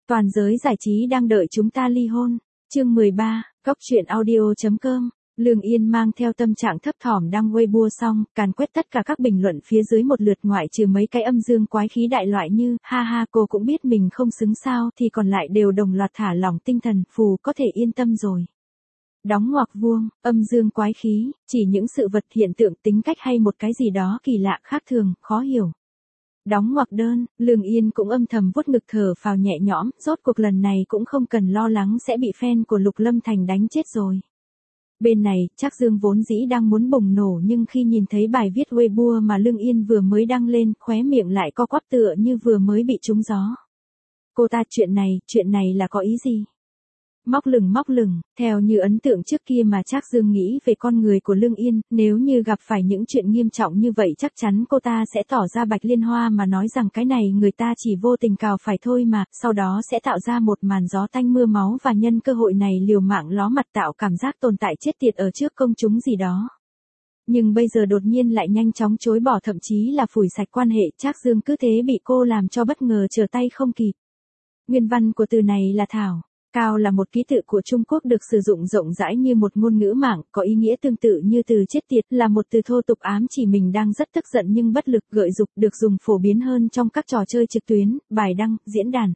Toàn giới giải trí đang đợi chúng ta ly hôn. Chương 13, Cóc truyện audio.com. Lương Yên mang theo tâm trạng thấp thỏm đăng Weibo xong, càn quét tất cả các bình luận phía dưới một lượt, ngoại trừ mấy cái âm dương quái khí đại loại như, ha ha cô cũng biết mình không xứng sao, thì còn lại đều đồng loạt thả lỏng tinh thần, phù có thể yên tâm rồi. Đóng ngoặc vuông, âm dương quái khí, chỉ những sự vật hiện tượng tính cách hay một cái gì đó kỳ lạ khác thường, khó hiểu. Đóng ngoặc đơn, Lương Yên cũng âm thầm vuốt ngực thở phào nhẹ nhõm, rốt cuộc lần này cũng không cần lo lắng sẽ bị fan của Lục Lâm Thành đánh chết rồi. Bên này, Trác Dương vốn dĩ đang muốn bùng nổ nhưng khi nhìn thấy bài viết Weibo mà Lương Yên vừa mới đăng lên, khóe miệng lại co quắp tựa như vừa mới bị trúng gió. Cô ta chuyện này là có ý gì? Móc lửng, theo như ấn tượng trước kia mà Trác Dương nghĩ về con người của Lương Yên, nếu như gặp phải những chuyện nghiêm trọng như vậy chắc chắn cô ta sẽ tỏ ra Bạch Liên Hoa mà nói rằng cái này người ta chỉ vô tình cào phải thôi mà, sau đó sẽ tạo ra một màn gió tanh mưa máu và nhân cơ hội này liều mạng ló mặt tạo cảm giác tồn tại chết tiệt ở trước công chúng gì đó. Nhưng bây giờ đột nhiên lại nhanh chóng chối bỏ, thậm chí là phủi sạch quan hệ, Trác Dương cứ thế bị cô làm cho bất ngờ trở tay không kịp. Nguyên văn của từ này là thảo. Cao là một ký tự của Trung Quốc được sử dụng rộng rãi như một ngôn ngữ mạng, có ý nghĩa tương tự như từ chết tiệt, là một từ thô tục ám chỉ mình đang rất tức giận nhưng bất lực, gợi dục, được dùng phổ biến hơn trong các trò chơi trực tuyến, bài đăng, diễn đàn,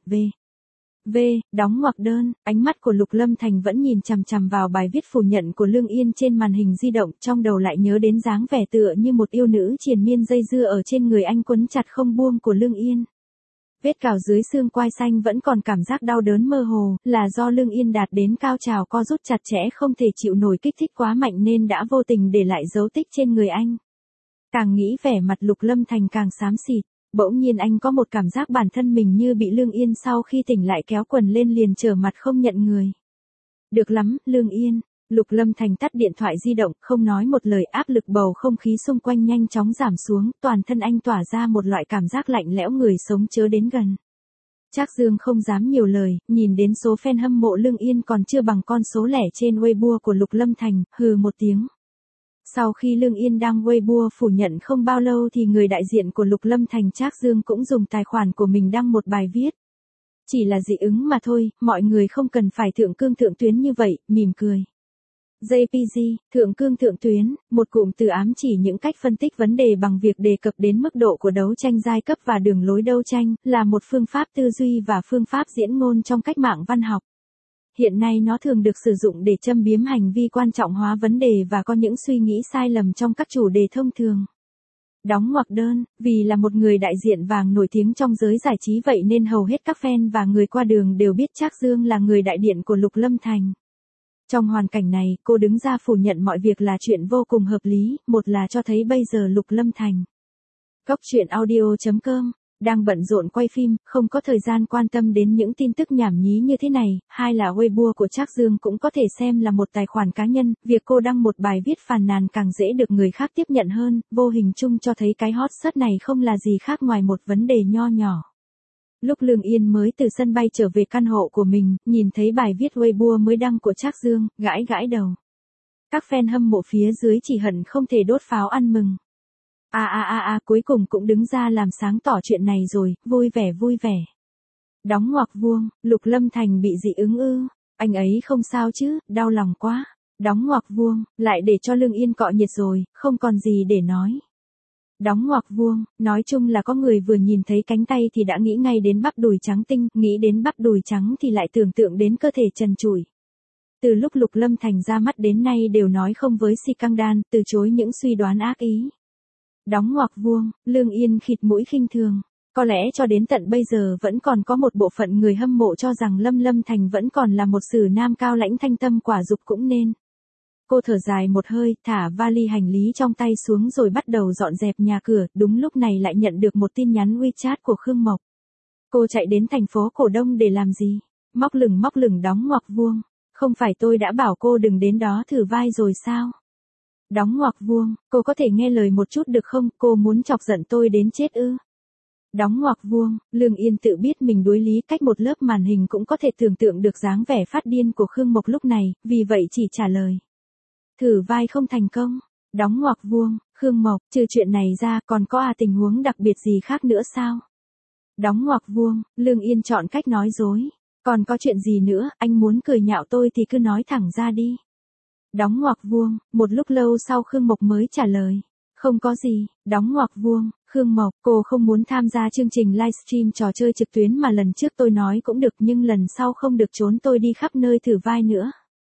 v. Đóng ngoặc đơn, ánh mắt của Lục Lâm Thành vẫn nhìn chằm chằm vào bài viết phủ nhận của Lương Yên trên màn hình di động, trong đầu lại nhớ đến dáng vẻ tựa như một yêu nữ triền miên dây dưa ở trên người anh quấn chặt không buông của Lương Yên. Vết cào dưới xương quai xanh vẫn còn cảm giác đau đớn mơ hồ, là do Lương Yên đạt đến cao trào co rút chặt chẽ không thể chịu nổi kích thích quá mạnh nên đã vô tình để lại dấu tích trên người anh. Càng nghĩ vẻ mặt Lục Lâm Thành càng xám xịt, bỗng nhiên anh có một cảm giác bản thân mình như bị Lương Yên sau khi tỉnh lại kéo quần lên liền trở mặt không nhận người. Được lắm, Lương Yên. Lục Lâm Thành tắt điện thoại di động, không nói một lời, áp lực bầu không khí xung quanh nhanh chóng giảm xuống, toàn thân anh tỏa ra một loại cảm giác lạnh lẽo người sống chớ đến gần. Trác Dương không dám nhiều lời, nhìn đến số fan hâm mộ Lương Yên còn chưa bằng con số lẻ trên Weibo của Lục Lâm Thành, hừ một tiếng. Sau khi Lương Yên đăng Weibo phủ nhận không bao lâu thì người đại diện của Lục Lâm Thành Trác Dương cũng dùng tài khoản của mình đăng một bài viết. Chỉ là dị ứng mà thôi, mọi người không cần phải thượng cương thượng tuyến như vậy, mỉm cười. JPG, thượng cương thượng tuyến, một cụm từ ám chỉ những cách phân tích vấn đề bằng việc đề cập đến mức độ của đấu tranh giai cấp và đường lối đấu tranh, là một phương pháp tư duy và phương pháp diễn ngôn trong cách mạng văn học. Hiện nay nó thường được sử dụng để châm biếm hành vi quan trọng hóa vấn đề và có những suy nghĩ sai lầm trong các chủ đề thông thường. Đóng ngoặc đơn, vì là một người đại diện vàng nổi tiếng trong giới giải trí vậy nên hầu hết các fan và người qua đường đều biết Trác Dương là người đại diện của Lục Lâm Thành. Trong hoàn cảnh này, cô đứng ra phủ nhận mọi việc là chuyện vô cùng hợp lý, một là cho thấy bây giờ Lục Lâm Thành, Cóc truyện audio.com, đang bận rộn quay phim, không có thời gian quan tâm đến những tin tức nhảm nhí như thế này, hai là Weibo của Trác Dương cũng có thể xem là một tài khoản cá nhân, việc cô đăng một bài viết phàn nàn càng dễ được người khác tiếp nhận hơn, vô hình chung cho thấy cái hot search này không là gì khác ngoài một vấn đề nho nhỏ. Lúc Lương Yên mới từ sân bay trở về căn hộ của mình, nhìn thấy bài viết Weibo mới đăng của Trác Dương, gãi đầu. Các fan hâm mộ phía dưới chỉ hận không thể đốt pháo ăn mừng. Cuối cùng cũng đứng ra làm sáng tỏ chuyện này rồi, vui vẻ. Đóng ngoặc vuông, Lục Lâm Thành bị dị ứng ư, anh ấy không sao chứ, đau lòng quá. Đóng ngoặc vuông, lại để cho Lương Yên cọ nhiệt rồi, không còn gì để nói. Đóng ngoặc vuông, nói chung là có người vừa nhìn thấy cánh tay thì đã nghĩ ngay đến bắp đùi trắng tinh, nghĩ đến bắp đùi trắng thì lại tưởng tượng đến cơ thể trần trụi. Từ lúc Lục Lâm Thành ra mắt đến nay đều nói không với si căng đan, từ chối những suy đoán ác ý. Đóng ngoặc vuông, Lương Yên khịt mũi khinh thường. Có lẽ cho đến tận bây giờ vẫn còn có một bộ phận người hâm mộ cho rằng Lâm Thành vẫn còn là một sử nam cao lãnh thanh tâm quả dục cũng nên. Cô thở dài một hơi, thả vali hành lý trong tay xuống rồi bắt đầu dọn dẹp nhà cửa, đúng lúc này lại nhận được một tin nhắn WeChat của Khương Mộc. Cô chạy đến thành phố Cổ Đông để làm gì? Móc lửng đóng ngoặc vuông. Không phải tôi đã bảo cô đừng đến đó thử vai rồi sao? Đóng ngoặc vuông, cô có thể nghe lời một chút được không, cô muốn chọc giận tôi đến chết ư? Đóng ngoặc vuông, Lương Yên tự biết mình đối lý, cách một lớp màn hình cũng có thể tưởng tượng được dáng vẻ phát điên của Khương Mộc lúc này, vì vậy chỉ trả lời. Thử vai không thành công. Đóng ngoặc vuông, Khương Mộc, trừ chuyện này ra còn có tình huống đặc biệt gì khác nữa sao? Đóng ngoặc vuông, Lương Yên chọn cách nói dối. Còn có chuyện gì nữa, anh muốn cười nhạo tôi thì cứ nói thẳng ra đi. Đóng ngoặc vuông, một lúc lâu sau Khương Mộc mới trả lời. Không có gì, đóng ngoặc vuông, Khương Mộc, cô không muốn tham gia chương trình livestream trò chơi trực tuyến mà lần trước tôi nói cũng được nhưng lần sau không được trốn tôi đi khắp nơi thử vai nữa.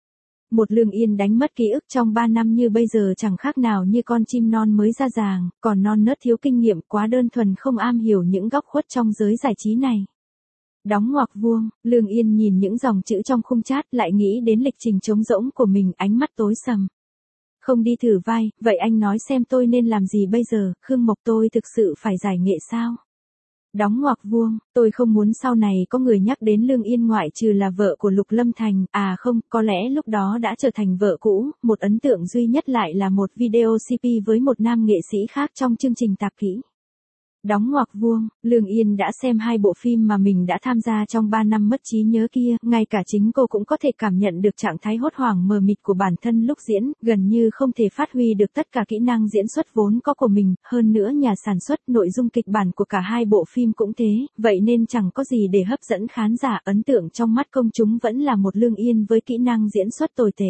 Một Lương Yên đánh mất ký ức trong 3 năm như bây giờ chẳng khác nào như con chim non mới ra giàng, còn non nớt thiếu kinh nghiệm quá đơn thuần không am hiểu những góc khuất trong giới giải trí này. Đóng ngoặc vuông, Lương Yên nhìn những dòng chữ trong khung chat lại nghĩ đến lịch trình trống rỗng của mình, ánh mắt tối sầm. Không đi thử vai, vậy anh nói xem tôi nên làm gì bây giờ, Khương Mộc tôi thực sự phải giải nghệ sao? Đóng ngoặc vuông, tôi không muốn sau này có người nhắc đến Lương Yên ngoại trừ là vợ của Lục Lâm Thành, à không, có lẽ lúc đó đã trở thành vợ cũ, một ấn tượng duy nhất lại là một video CP với một nam nghệ sĩ khác trong chương trình tạp kỹ. Đóng ngoặc vuông, Lương Yên đã xem 2 bộ phim mà mình đã tham gia trong 3 năm mất trí nhớ kia, ngay cả chính cô cũng có thể cảm nhận được trạng thái hốt hoảng mờ mịt của bản thân lúc diễn, gần như không thể phát huy được tất cả kỹ năng diễn xuất vốn có của mình, hơn nữa nhà sản xuất nội dung kịch bản của cả 2 bộ phim cũng thế, vậy nên chẳng có gì để hấp dẫn khán giả, ấn tượng trong mắt công chúng vẫn là một Lương Yên với kỹ năng diễn xuất tồi tệ.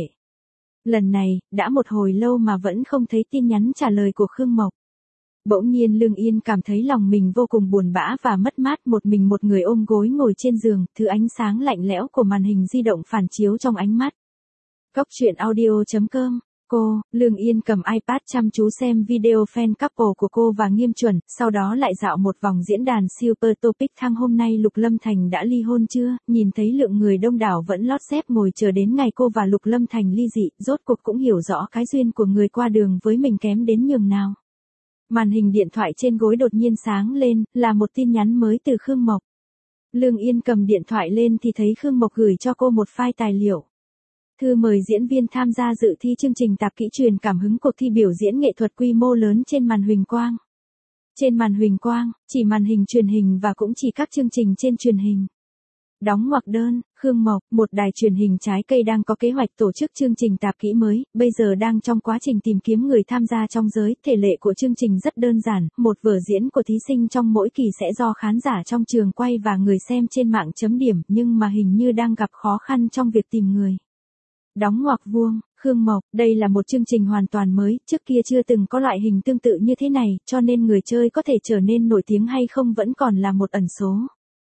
Lần này, đã một hồi lâu mà vẫn không thấy tin nhắn trả lời của Khương Mộc. Bỗng nhiên Lương Yên cảm thấy lòng mình vô cùng buồn bã và mất mát, một mình một người ôm gối ngồi trên giường, thứ ánh sáng lạnh lẽo của màn hình di động phản chiếu trong ánh mắt. Cóc truyện audio.com. Cô, Lương Yên cầm iPad chăm chú xem video fan couple của cô và Nghiêm Chuẩn, sau đó lại dạo một vòng diễn đàn Super Topic thăng hôm nay Lục Lâm Thành đã ly hôn chưa, nhìn thấy lượng người đông đảo vẫn lót xếp ngồi chờ đến ngày cô và Lục Lâm Thành ly dị, rốt cuộc cũng hiểu rõ cái duyên của người qua đường với mình kém đến nhường nào. Màn hình điện thoại trên gối đột nhiên sáng lên, là một tin nhắn mới từ Khương Mộc. Lương Yên cầm điện thoại lên thì thấy Khương Mộc gửi cho cô một file tài liệu. Thư mời diễn viên tham gia dự thi chương trình tạp kỹ truyền cảm hứng cuộc thi biểu diễn nghệ thuật quy mô lớn trên màn huỳnh quang. Trên màn huỳnh quang, chỉ màn hình truyền hình và cũng chỉ các chương trình trên truyền hình. Đóng ngoặc đơn, Khương Mộc, một đài truyền hình trái cây đang có kế hoạch tổ chức chương trình tạp kỹ mới, bây giờ đang trong quá trình tìm kiếm người tham gia trong giới, thể lệ của chương trình rất đơn giản, một vở diễn của thí sinh trong mỗi kỳ sẽ do khán giả trong trường quay và người xem trên mạng chấm điểm, nhưng mà hình như đang gặp khó khăn trong việc tìm người. Đóng ngoặc vuông, Khương Mộc, đây là một chương trình hoàn toàn mới, trước kia chưa từng có loại hình tương tự như thế này, cho nên người chơi có thể trở nên nổi tiếng hay không vẫn còn là một ẩn số.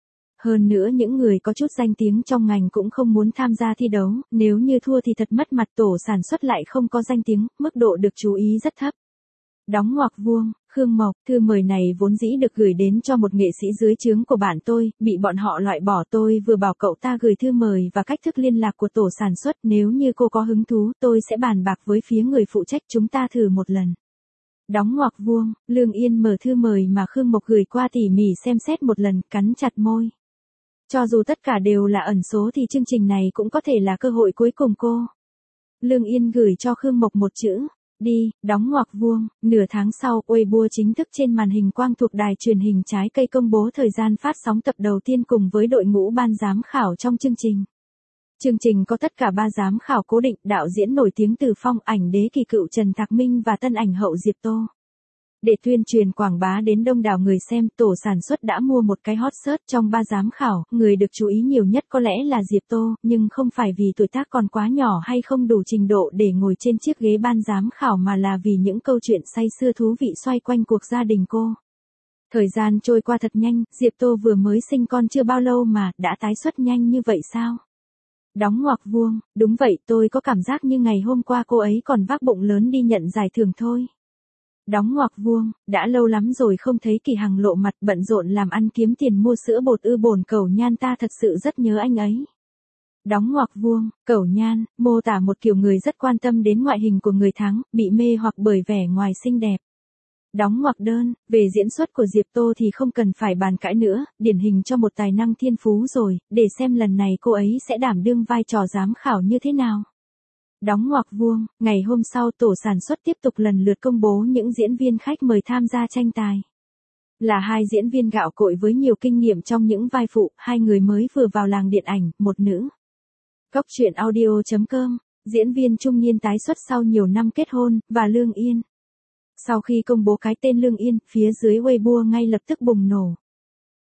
Hơn nữa những người có chút danh tiếng trong ngành cũng không muốn tham gia thi đấu, nếu như thua thì thật mất mặt, tổ sản xuất lại không có danh tiếng, mức độ được chú ý rất thấp. Đóng ngoặc vuông, Khương Mộc, thư mời này vốn dĩ được gửi đến cho một nghệ sĩ dưới trướng của bạn tôi, bị bọn họ loại bỏ, tôi vừa bảo cậu ta gửi thư mời và cách thức liên lạc của tổ sản xuất, nếu như cô có hứng thú, tôi sẽ bàn bạc với phía người phụ trách, chúng ta thử một lần. Đóng ngoặc vuông, Lương Yên mở thư mời mà Khương Mộc gửi qua tỉ mỉ xem xét một lần, cắn chặt môi. Cho dù tất cả đều là ẩn số thì chương trình này cũng có thể là cơ hội cuối cùng cô. Lương Yên gửi cho Khương Mộc một chữ, đi, đóng ngoặc vuông, nửa tháng sau, Weibo chính thức trên màn hình quang thuộc đài truyền hình trái cây công bố thời gian phát sóng tập đầu tiên cùng với đội ngũ ban giám khảo trong chương trình. Chương trình có tất cả 3 giám khảo cố định, đạo diễn nổi tiếng Từ Phong, ảnh đế kỳ cựu Trần Thạc Minh và tân ảnh hậu Diệp Tô. Để tuyên truyền quảng bá đến đông đảo người xem, tổ sản xuất đã mua một cái hot search trong 3 giám khảo, người được chú ý nhiều nhất có lẽ là Diệp Tô, nhưng không phải vì tuổi tác còn quá nhỏ hay không đủ trình độ để ngồi trên chiếc ghế ban giám khảo mà là vì những câu chuyện say sưa thú vị xoay quanh cuộc gia đình cô. Thời gian trôi qua thật nhanh, Diệp Tô vừa mới sinh con chưa bao lâu mà đã tái xuất nhanh như vậy sao? Đóng ngoặc vuông, đúng vậy, tôi có cảm giác như ngày hôm qua cô ấy còn vác bụng lớn đi nhận giải thưởng thôi. Đóng ngoặc vuông, đã lâu lắm rồi không thấy Kỳ Hằng lộ mặt, bận rộn làm ăn kiếm tiền mua sữa bột bồn Cẩu Nhan, ta thật sự rất nhớ anh ấy. Đóng ngoặc vuông, Cẩu Nhan, mô tả một kiểu người rất quan tâm đến ngoại hình của người thắng, bị mê hoặc bởi vẻ ngoài xinh đẹp. Đóng ngoặc đơn, về diễn xuất của Diệp Tô thì không cần phải bàn cãi nữa, điển hình cho một tài năng thiên phú rồi, để xem lần này cô ấy sẽ đảm đương vai trò giám khảo như thế nào. Đóng ngoặc vuông, ngày hôm sau tổ sản xuất tiếp tục lần lượt công bố những diễn viên khách mời tham gia tranh tài. Là 2 diễn viên gạo cội với nhiều kinh nghiệm trong những vai phụ, 2 người mới vừa vào làng điện ảnh, một nữ. Cóc truyện audio.com, diễn viên trung niên tái xuất sau nhiều năm kết hôn, và Lương Yên. Sau khi công bố cái tên Lương Yên, phía dưới Weibo ngay lập tức bùng nổ.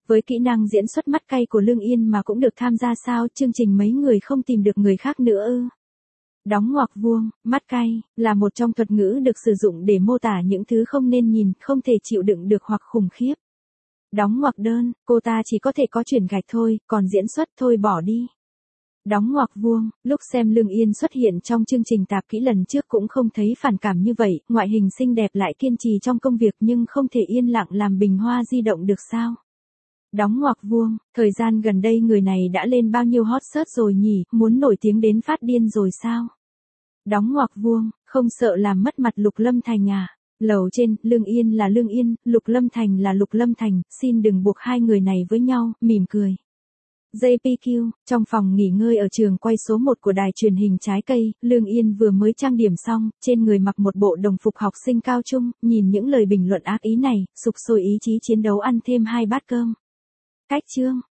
Với kỹ năng diễn xuất mắt cay của Lương Yên mà cũng được tham gia sao, chương trình mấy người không tìm được người khác nữa ư? Đóng ngoặc vuông, mắt cay, là một trong thuật ngữ được sử dụng để mô tả những thứ không nên nhìn, không thể chịu đựng được hoặc khủng khiếp. Đóng ngoặc đơn, cô ta chỉ có thể có chuyển gạch thôi, còn diễn xuất thôi bỏ đi. Đóng ngoặc vuông, lúc xem Lương Yên xuất hiện trong chương trình tạp kỹ lần trước cũng không thấy phản cảm như vậy, ngoại hình xinh đẹp lại kiên trì trong công việc nhưng không thể yên lặng làm bình hoa di động được sao. Đóng ngoặc vuông, thời gian gần đây người này đã lên bao nhiêu hot search rồi nhỉ, muốn nổi tiếng đến phát điên rồi sao? Đóng ngoặc vuông, không sợ làm mất mặt Lục Lâm Thành à? Lầu trên, Lương Yên là Lương Yên, Lục Lâm Thành là Lục Lâm Thành, xin đừng buộc hai người này với nhau, mỉm cười. JPQ, trong phòng nghỉ ngơi ở trường quay số 1 của đài truyền hình Trái Cây, Lương Yên vừa mới trang điểm xong, trên người mặc một bộ đồng phục học sinh cao trung, nhìn những lời bình luận ác ý này, sục sôi ý chí chiến đấu ăn thêm 2 bát cơm. Cách chương